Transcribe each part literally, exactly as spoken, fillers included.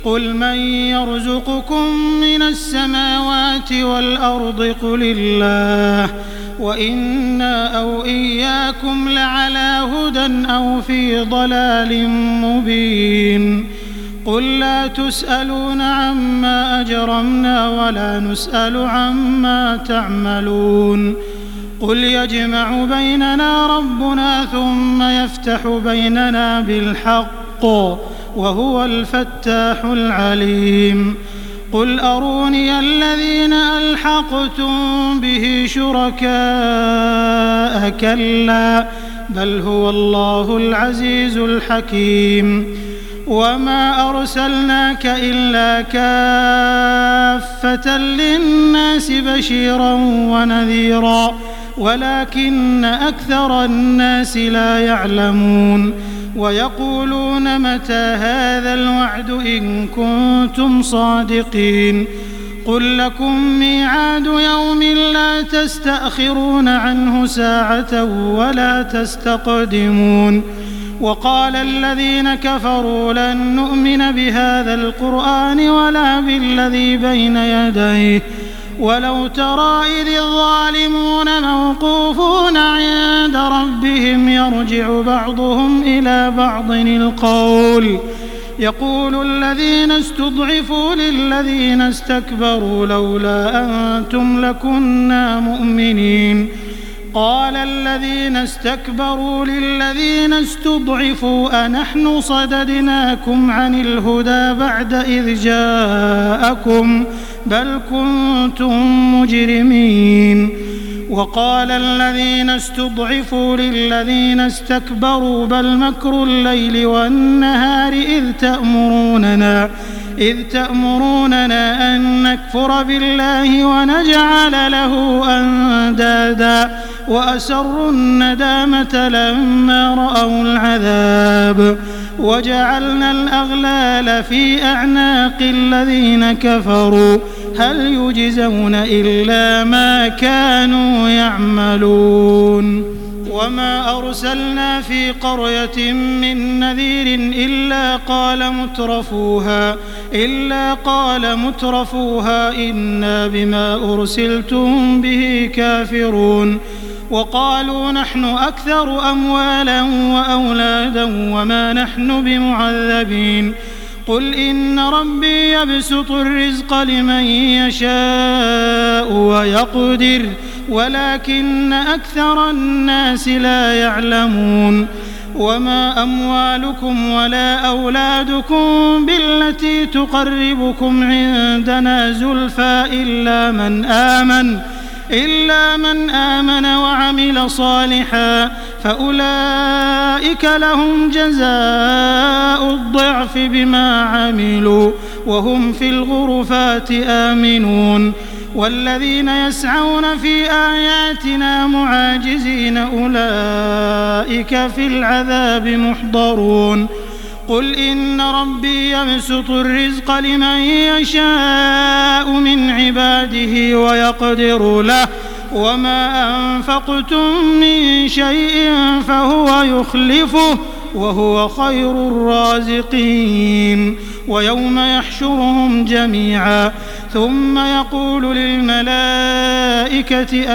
قل من يرزقكم من السماوات والأرض قل الله وإنا أو إياكم لعلى هدى أو في ضلال مبين قل لا تسألون عما أجرمنا ولا نسأل عما تعملون قل يجمع بيننا ربنا ثم يفتح بيننا بالحق وهو الفتاح العليم قل أروني الذين ألحقتم به شركاء كلا بل هو الله العزيز الحكيم وما أرسلناك إلا كافة للناس بشيرا ونذيرا ولكن أكثر الناس لا يعلمون ويقولون متى هذا الوعد إن كنتم صادقين قل لكم ميعاد يوم لا تستأخرون عنه ساعة ولا تستقدمون وقال الذين كفروا لن نؤمن بهذا القرآن ولا بالذي بين يديه ولو ترى إذ الظالمون موقوفون عند ربهم يرجع بعضهم إلى بعض القول يقول الذين استضعفوا للذين استكبروا لولا أنتم لكنا مؤمنين قال الذين استكبروا للذين استضعفوا أنحن صددناكم عن الهدى بعد إذ جاءكم بل كنتم مجرمين وقال الذين استضعفوا للذين استكبروا بل مكر الليل والنهار إذ تأمروننا إذ تأمروننا أن نكفر بالله ونجعل له أندادا وأسروا الندامة لما رأوا العذاب وجعلنا الأغلال في أعناق الذين كفروا هل يجزون إلا ما كانوا يعملون وما أرسلنا في قرية من نذير إلا قال مترفوها إلا قال مترفوها إنا بما أرسلتم به كافرون وقالوا نحن أكثر أموالا وأولادا وما نحن بمعذبين قل إن ربي يبسط الرزق لمن يشاء ويقدر ولكن أكثر الناس لا يعلمون وما أموالكم ولا أولادكم بالتي تقربكم عندنا زلفى إلا من آمن إلا من آمن وعمل صالحا فأولئك لهم جزاء الضعف بما عملوا وهم في الغرفات آمنون والذين يسعون في آياتنا معاجزين أولئك في العذاب محضرون قل إن ربي يبسط الرزق لمن يشاء من عباده ويقدر له وما أنفقتم من شيء فهو يخلفه وهو خير الرازقين ويوم يحشرهم جميعا ثم يقول للملائكة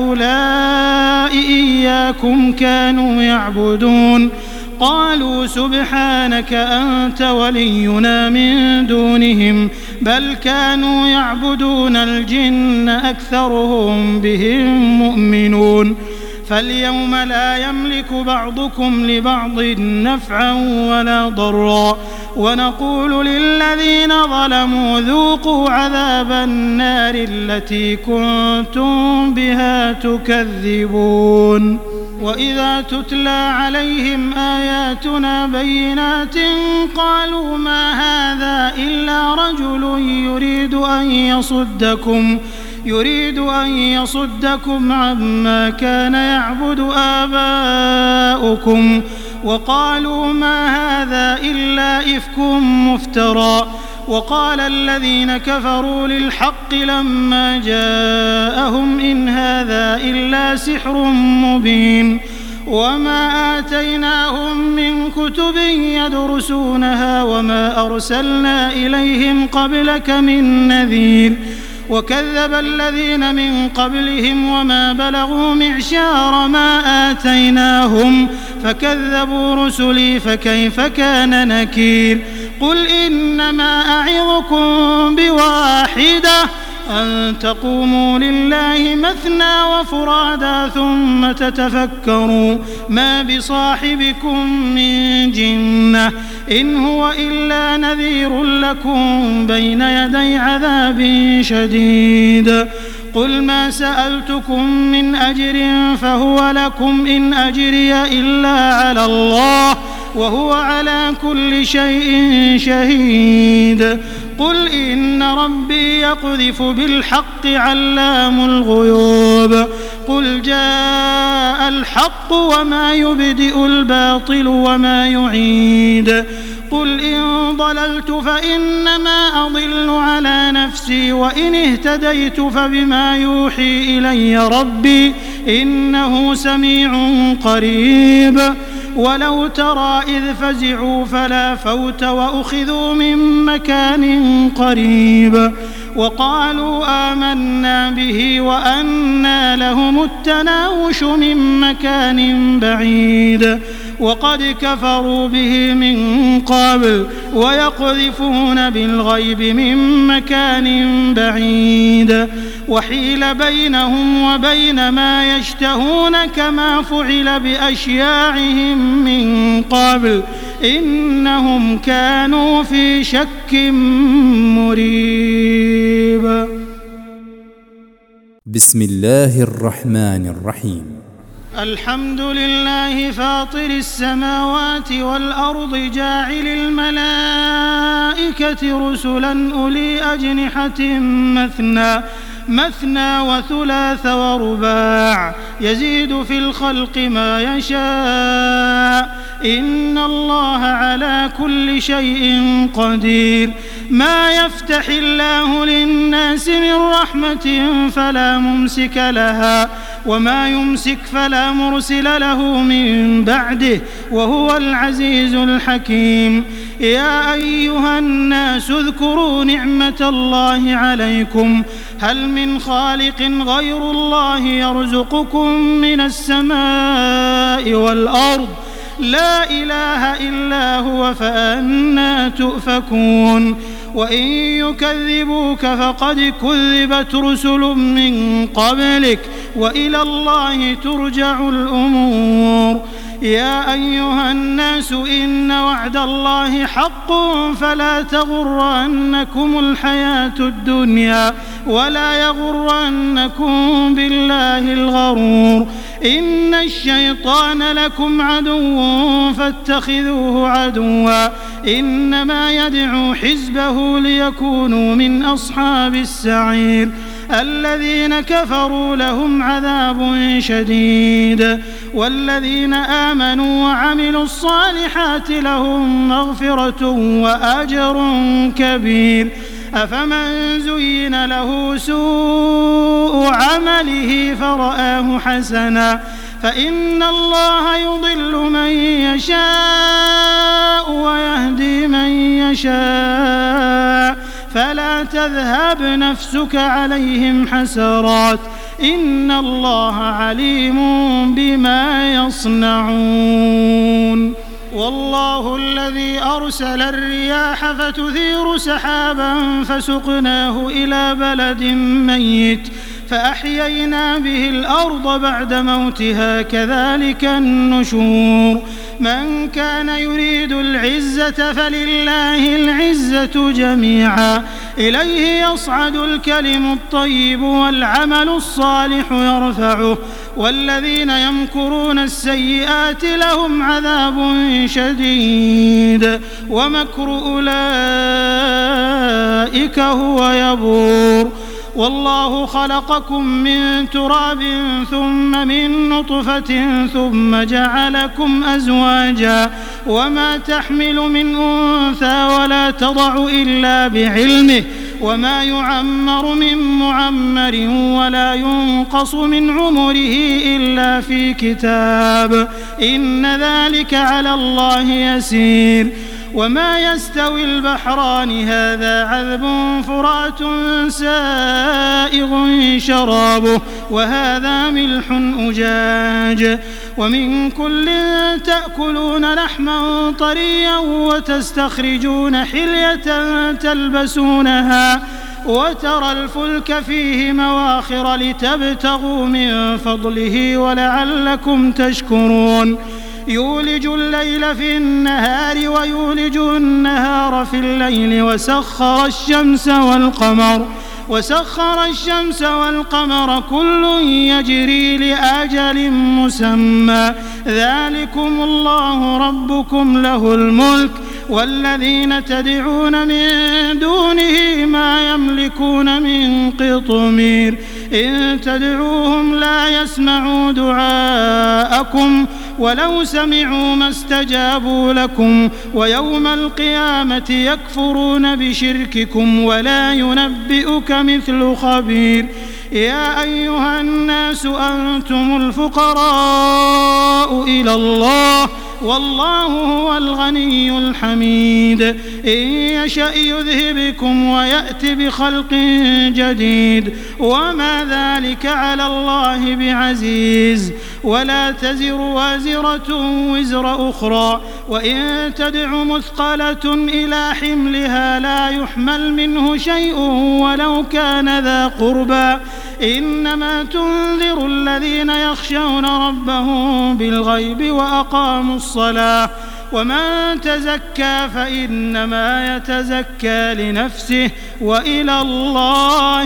أهؤلاء إياكم كانوا يعبدون قالوا سبحانك أنت ولينا من دونهم بل كانوا يعبدون الجن أكثرهم بهم مؤمنون فاليوم لا يملك بعضكم لبعض نفعا ولا ضرا ونقول للذين ظلموا ذوقوا عذاب النار التي كنتم بها تكذبون وإذا تتلى عليهم آياتنا بينات قالوا ما هذا إلا رجل يريد أن يصدكم يريد أن يصدكم عما كان يعبد آباؤكم وقالوا ما هذا إلا إفك مفترى وقال الذين كفروا للحق لما جاءهم إن هذا إلا سحر مبين وما آتيناهم من كتب يدرسونها وما أرسلنا إليهم قبلك من نذير وكذب الذين من قبلهم وما بلغوا معشار ما آتيناهم فكذبوا رسلي فكيف كان نكير قل إنما أعظكم بواحدة أن تقوموا لله مثنى وفرادا ثم تتفكروا ما بصاحبكم من جنة إن هو إلا نذير لكم بين يدي عذاب شديد قل ما سألتكم من أجر فهو لكم إن أجري إلا على الله وهو على كل شيء شهيد قل إن ربي يقذف بالحق علام الغيوب قل جاء الحق وما يبدئ الباطل وما يعيد قل إن ضللت فإنما أضل على نفسي وإن اهتديت فبما يوحي إلي ربي إنه سميع قريب ولو ترى إذ فزعوا فلا فوت وأخذوا من مكان قريب وقالوا آمنا به وأنى لهم التناوش من مكان بعيد وقد كفروا به من قبل ويقذفون بالغيب من مكان بعيد وحيل بينهم وبين ما يشتهون كما فعل بأشياعهم من قبل إنهم كانوا في شك مريب. بسم الله الرحمن الرحيم. الحمد لله فاطر السماوات والأرض جاعل الملائكة رسلا أولي أجنحة مثنى مثنى وثلاث ورباع يزيد في الخلق ما يشاء إن الله على كل شيء قدير. ما يفتح الله للناس من رحمة فلا ممسك لها وما يمسك فلا مرسل له من بعده وهو العزيز الحكيم. يا أيها الناس اذكروا نعمة الله عليكم هل من خالق غير الله يرزقكم من السماء والأرض لا إله إلا هو فأنى تؤفكون. وإن يكذبوك فقد كذبت رسل من قبلك وإلى الله ترجع الأمور. يا أيها الناس إن وعد الله حق فلا تغرنكم الحياة الدنيا ولا يغرنكم بالله الغرور. إن الشيطان لكم عدو فاتخذوه عدوا إنما يدعو حزبه ليكونوا من أصحاب السعير. الذين كفروا لهم عذاب شديد والذين آمنوا وعملوا الصالحات لهم مغفرة وأجر كبير. أفمن زين له سوء عمله فرآه حسنا فإن الله يضل من يشاء ويهدي من يشاء فلا تذهب نفسك عليهم حسرات إن الله عليم بما يصنعون. والله الذي أرسل الرياح فتثير سحابا فسقناه إلى بلد ميت فأحيينا به الأرض بعد موتها كذلك النشور. من كان يريد العزة فلله العزة جميعا إليه يصعد الكلم الطيب والعمل الصالح يرفعه والذين يمكرون السيئات لهم عذاب شديد ومكر أولئك هو يبور. والله خلقكم من تراب ثم من نطفة ثم جعلكم أزواجا وما تحمل من أنثى ولا تضع إلا بعلمه وما يعمر من معمر ولا ينقص من عمره إلا في كتاب إن ذلك على الله يسير وما يستوي البحران هذا عذب فرات سائغ شرابه وهذا ملح أجاج ومن كل تأكلون لحما طريا وتستخرجون حلية تلبسونها وترى الفلك فيه مواخر لتبتغوا من فضله ولعلكم تشكرون يولج الليل في النهار ويولج النهار في الليل وسخر الشمس والقمر وسخر الشمس والقمر كل يجري لأجل مسمى ذلكم الله ربكم له الملك والذين تدعون من دونه ما يملكون من قطمير إن تدعوهم لا يسمعوا دعاءكم ولو سمعوا ما استجابوا لكم ويوم القيامة يكفرون بشرككم ولا ينبئك مثل خبير يا أيها الناس أنتم الفقراء إلى الله والله هو الغني الحميد إن يشأ يذهبكم ويأت بخلق جديد وما ذلك على الله بعزيز ولا تزر وازرة وزر أخرى وإن تدع مثقلة إلى حملها لا يحمل منه شيء ولو كان ذا قربى إنما تنذر الذين يخشون ربهم بالغيب وأقاموا الصلاة ومن تزكى فإنما يتزكى لنفسه وإلى الله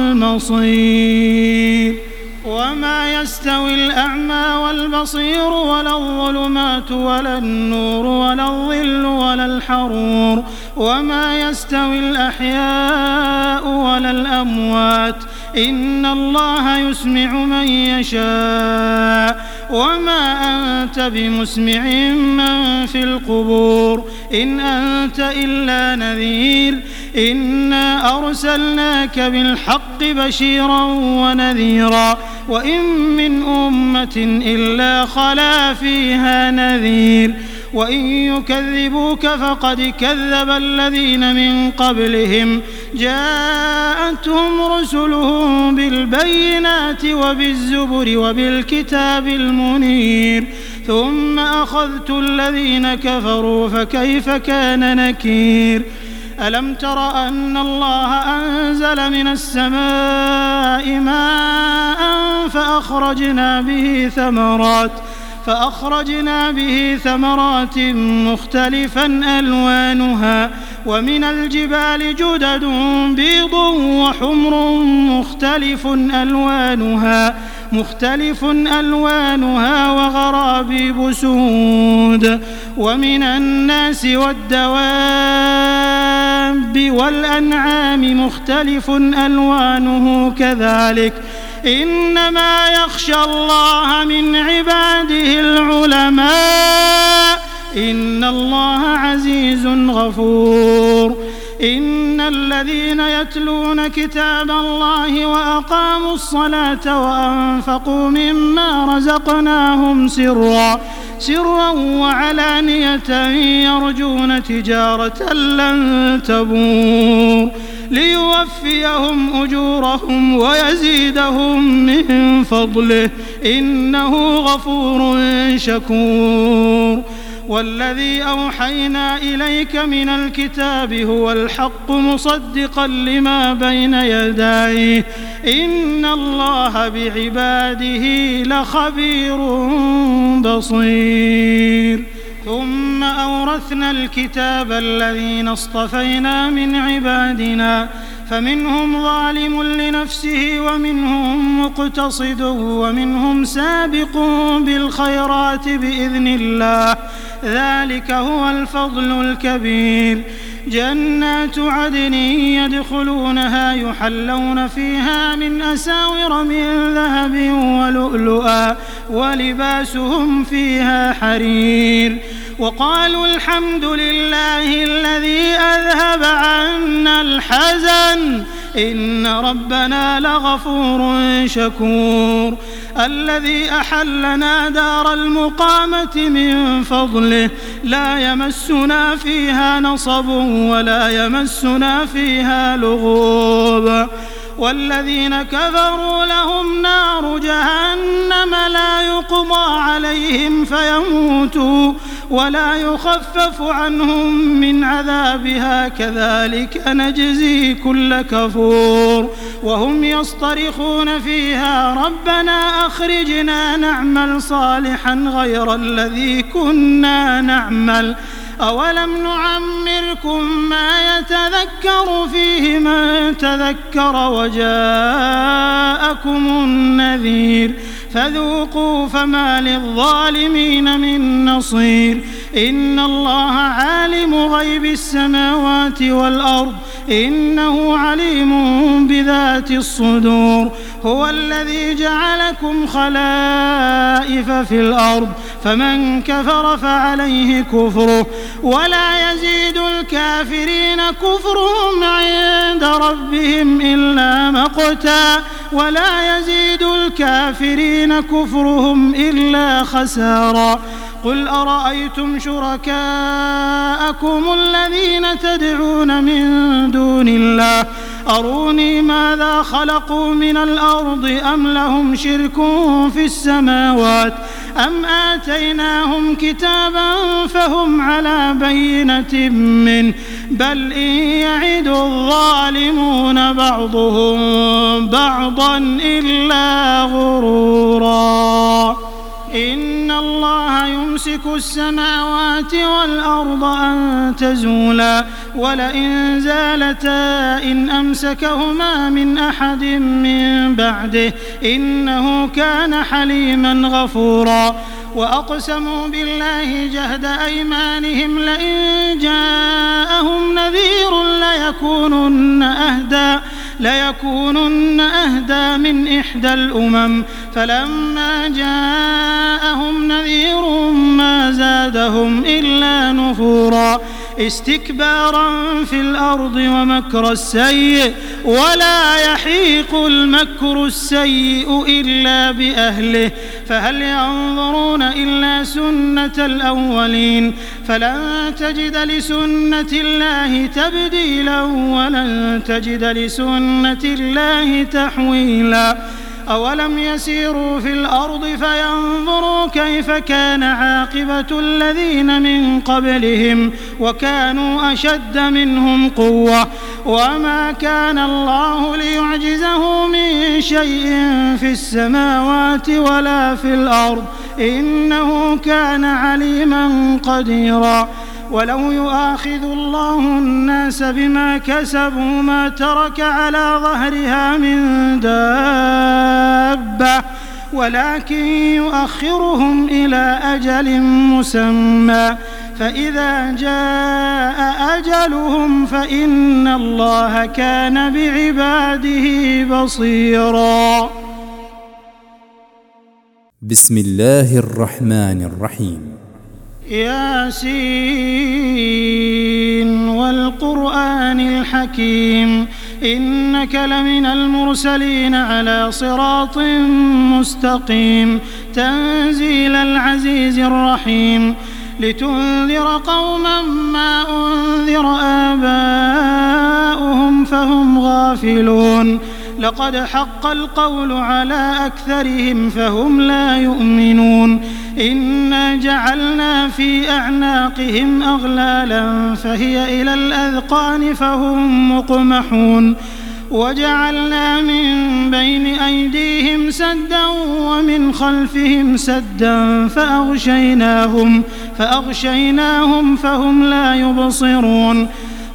المصير وما يستوي الأعمى والبصير ولا الظلمات ولا النور ولا الظل ولا الحرور وما يستوي الأحياء ولا الأموات إن الله يسمع من يشاء وما أنت بمسمع من في القبور إن أنت إلا نذير إنا أرسلناك بالحق بشيرا ونذيرا وإن من أمة إلا خلا فيها نذير وإن يكذبوك فقد كذب الذين من قبلهم جاءتهم رسلهم بالبينات وبالزبر وبالكتاب المنير ثم أخذت الذين كفروا فكيف كان نكير ألم تر أن الله أنزل من السماء ماء فأخرجنا به ثمرات فأخرجنا به ثمرات مختلفا ألوانها ومن الجبال جدد بيض وحمر مختلف ألوانها مختلف ألوانها وغرابيب سود ومن الناس والدواب والأنعام مختلف ألوانه كذلك إنما يخشى الله من عباده العلماء إن الله عزيز غفور إن الذين يتلون كتاب الله وأقاموا الصلاة وأنفقوا مما رزقناهم سرا سرا وعلانية يرجون تجارة لن تبور ليوفيهم أجورهم ويزيدهم من فضله إنه غفور شكور والذي أوحينا إليك من الكتاب هو الحق مصدقا لما بين يديه إن الله بعباده لخبير بصير ثم أورثنا الكتاب الذين اصطفينا من عبادنا فمنهم ظالم لنفسه ومنهم مقتصد ومنهم سابق بالخيرات بإذن الله ذلك هو الفضل الكبير جنات عدن يدخلونها يحلون فيها من أساور من ذهب ولؤلؤا ولباسهم فيها حرير وقالوا الحمد لله الذي أذهب عنا الحزن إن ربنا لغفور شكور الذي أحلنا دار المقامة من فضله لا يمسنا فيها نصب ولا يمسنا فيها لغوب والذين كفروا لهم نار جهنم لا يقضى عليهم فيموتوا ولا يخفف عنهم من عذابها كذلك نجزي كل كفور وهم يصطرخون فيها ربنا أخرجنا نعمل صالحا غير الذي كنا نعمل أولم نعمركم ما يتذكر فيه من تذكر وجاءكم النذير فذوقوا فما للظالمين من نصير إن الله عالم غيب السماوات والأرض إنه عليم بذات الصدور هو الذي جعلكم خلائف في الأرض فمن كفر فعليه كفره ولا يزيد الكافرين كفرهم عند ربهم إلا مقتا ولا يزيد الكافرين كفرهم إلا خسارا قل أرأيتم شركاءكم الذين تدعون من دون الله أروني ماذا خلقوا من الأرض أم لهم شرك في السماوات أم آتيناهم كتابا فهم على بينة منه بل إن يعد الظالمون بعضهم بعضا إلا غرورا إن الله يمسك السماوات والأرض أن تزولا ولئن زالتا إن أمسكهما من أحد من بعده إنه كان حليما غفورا وأقسموا بالله جهد أيمانهم لئن جاءهم نذير ليكونن أهدى ليكونن أهدى من إحدى الأمم فلما جاءهم نذير ما زادهم إلا نفورا استكبارا في الأرض ومكر السيء ولا يحيق المكر السيء إلا بأهله فهل ينظرون إلا سنة الأولين فلن تجد لسنة الله تبديلا ولن تجد لسنة الله تحويلا أولم يسيروا في الأرض فينظروا كيف كان عاقبة الذين من قبلهم وكانوا أشد منهم قوة وما كان الله ليعجزه من شيء في السماوات ولا في الأرض إنه كان عليما قديرا ولو يؤاخذ الله الناس بما كسبوا ما ترك على ظهرها من دابة ولكن يؤخرهم إلى أجل مسمى فإذا جاء أجلهم فإن الله كان بعباده بصيرا. بسم الله الرحمن الرحيم. ياسين والقرآن الحكيم إنك لمن المرسلين على صراط مستقيم تنزيل العزيز الرحيم لتنذر قوما ما أنذر آباؤهم فهم غافلون لقد حق القول على أكثرهم فهم لا يؤمنون إنا جعلنا في أعناقهم أغلالا فهي إلى الأذقان فهم مقمحون وجعلنا من بين أيديهم سدا ومن خلفهم سدا فأغشيناهم فأغشيناهم فهم لا يبصرون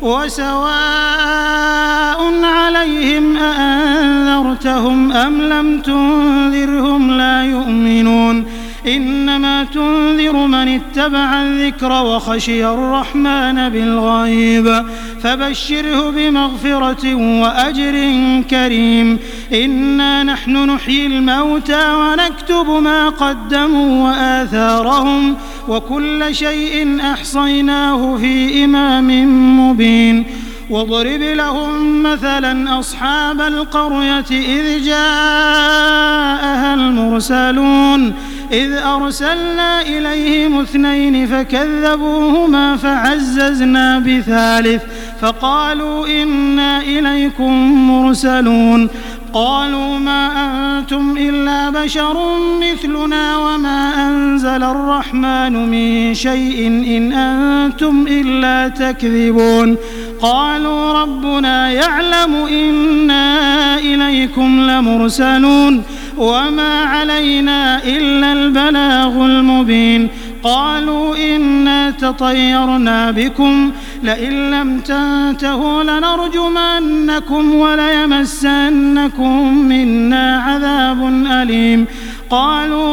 وسواء عليهم أأنذرتهم أم لم تنذرهم لا يؤمنون إنما تنذر من اتبع الذكر وخشي الرحمن بالغيب فبشره بمغفرة وأجر كريم إنا نحن نحيي الموتى ونكتب ما قدموا وآثارهم وكل شيء أحصيناه في إمام مبين واضرب لهم مثلا أصحاب القرية إذ جاءها المرسلون إذ أرسلنا إليهم اثنين فكذبوهما فعززنا بثالث فقالوا إنا إليكم مرسلون قالوا ما أنتم إلا بشر مثلنا وما أنزل الرحمن من شيء إن أنتم إلا تكذبون قالوا ربنا يعلم إنا إليكم لمرسلون وما علينا إلا البلاغ المبين قالوا إنا تطيرنا بكم لئن لم تنتهوا لنرجمنكم وليمسنكم منا عذاب أليم قالوا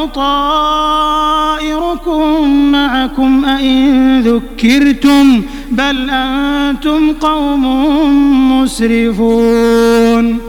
طائركم معكم أئن ذكرتم بل أنتم قوم مسرفون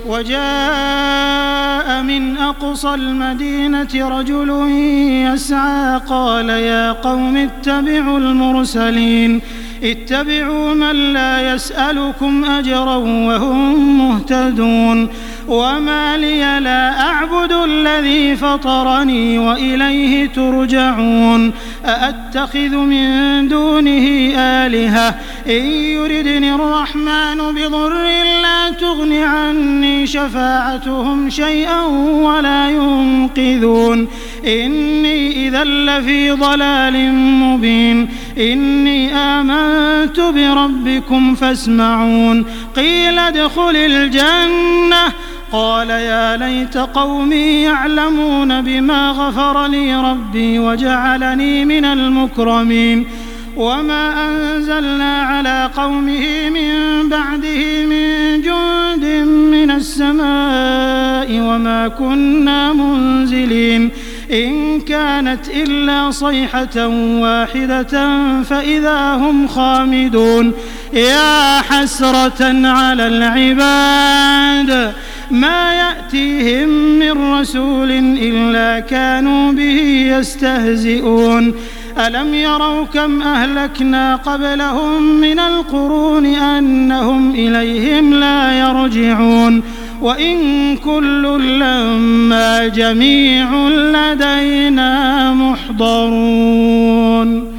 وجاء من أقصى المدينة رجل يسعى قال يا قوم اتبعوا المرسلين اتبعوا من لا يسألكم أجرا وهم مهتدون وما لي لا أعبد الذي فطرني وإليه ترجعون أأتخذ من دونه آلهة إن يردني الرحمن بضر لا تغن عني شفاعتهم شيئا ولا ينقذون إني إذا لفي ضلال مبين إني آمنت بربكم فاسمعون قيل ادخل الجنة قال يا ليت قومي يعلمون بما غفر لي ربي وجعلني من المكرمين وما أنزلنا على قومه من بعده من جند من السماء وما كنا منزلين إن كانت إلا صيحة واحدة فإذا هم خامدون يا حسرة على العباد ما يأتيهم من رسول إلا كانوا به يستهزئون ألم يروا كم أهلكنا قبلهم من القرون أنهم إليهم لا يرجعون وإن كل لما جميع لدينا محضرون.